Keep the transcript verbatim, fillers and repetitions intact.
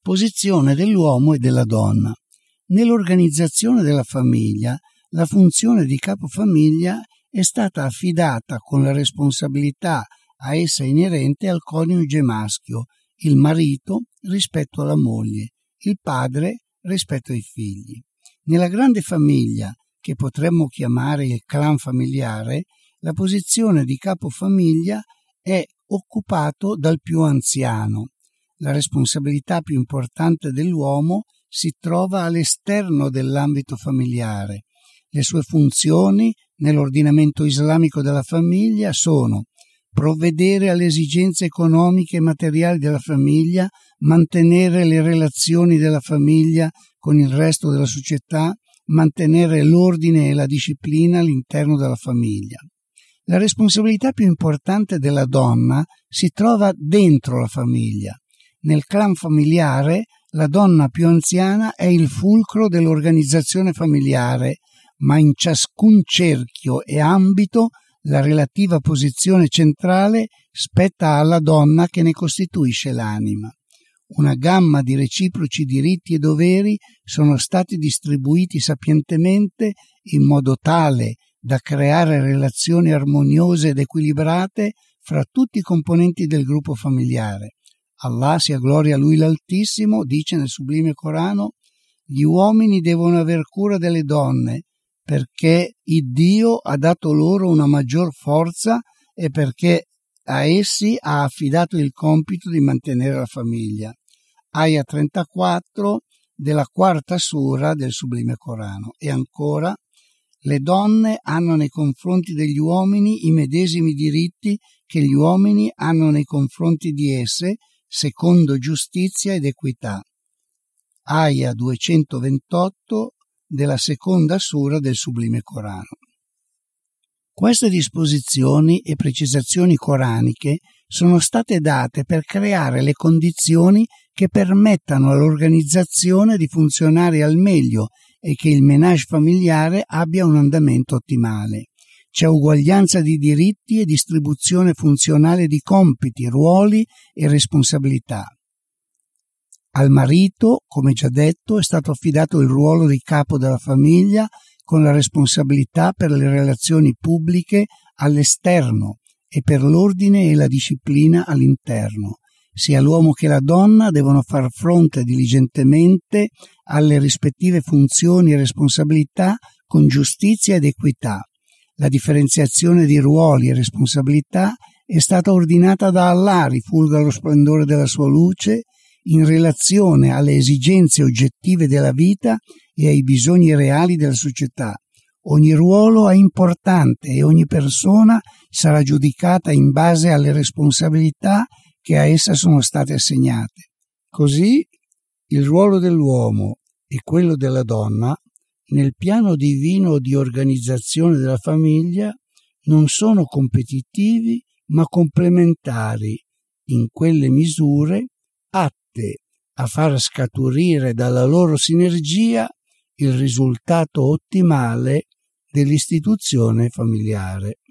Posizione dell'uomo e della donna. Nell'organizzazione della famiglia, la funzione di capofamiglia è stata affidata con la responsabilità a essa inerente al coniuge maschio, il marito rispetto alla moglie, il padre rispetto ai figli. Nella grande famiglia, che potremmo chiamare il clan familiare, la posizione di capofamiglia è occupato dal più anziano. La responsabilità più importante dell'uomo si trova all'esterno dell'ambito familiare. Le sue funzioni nell'ordinamento islamico della famiglia sono provvedere alle esigenze economiche e materiali della famiglia, mantenere le relazioni della famiglia con il resto della società, mantenere l'ordine e la disciplina all'interno della famiglia. La responsabilità più importante della donna si trova dentro la famiglia. Nel clan familiare la donna più anziana è il fulcro dell'organizzazione familiare, ma in ciascun cerchio e ambito la relativa posizione centrale spetta alla donna che ne costituisce l'anima. Una gamma di reciproci diritti e doveri sono stati distribuiti sapientemente in modo tale da creare relazioni armoniose ed equilibrate fra tutti i componenti del gruppo familiare. Allah, sia gloria a Lui l'Altissimo, dice nel sublime Corano: gli uomini devono aver cura delle donne perché il Dio ha dato loro una maggior forza e perché a essi ha affidato il compito di mantenere la famiglia. Aya trentaquattro della quarta sura del sublime Corano. E ancora: le donne hanno nei confronti degli uomini i medesimi diritti che gli uomini hanno nei confronti di esse, secondo giustizia ed equità. Aya duecentoventotto della seconda sura del sublime Corano. Queste disposizioni e precisazioni coraniche sono state date per creare le condizioni che permettano all'organizzazione di funzionare al meglio e che il ménage familiare abbia un andamento ottimale. C'è uguaglianza di diritti e distribuzione funzionale di compiti, ruoli e responsabilità. Al marito, come già detto, è stato affidato il ruolo di capo della famiglia con la responsabilità per le relazioni pubbliche all'esterno e per l'ordine e la disciplina all'interno. Sia l'uomo che la donna devono far fronte diligentemente alle rispettive funzioni e responsabilità con giustizia ed equità. La differenziazione di ruoli e responsabilità è stata ordinata da Allah, rifulga lo splendore della sua luce, in relazione alle esigenze oggettive della vita e ai bisogni reali della società. Ogni ruolo è importante e ogni persona sarà giudicata in base alle responsabilità che a essa sono state assegnate. Così il ruolo dell'uomo e quello della donna nel piano divino di organizzazione della famiglia non sono competitivi ma complementari in quelle misure atte a far scaturire dalla loro sinergia il risultato ottimale dell'istituzione familiare.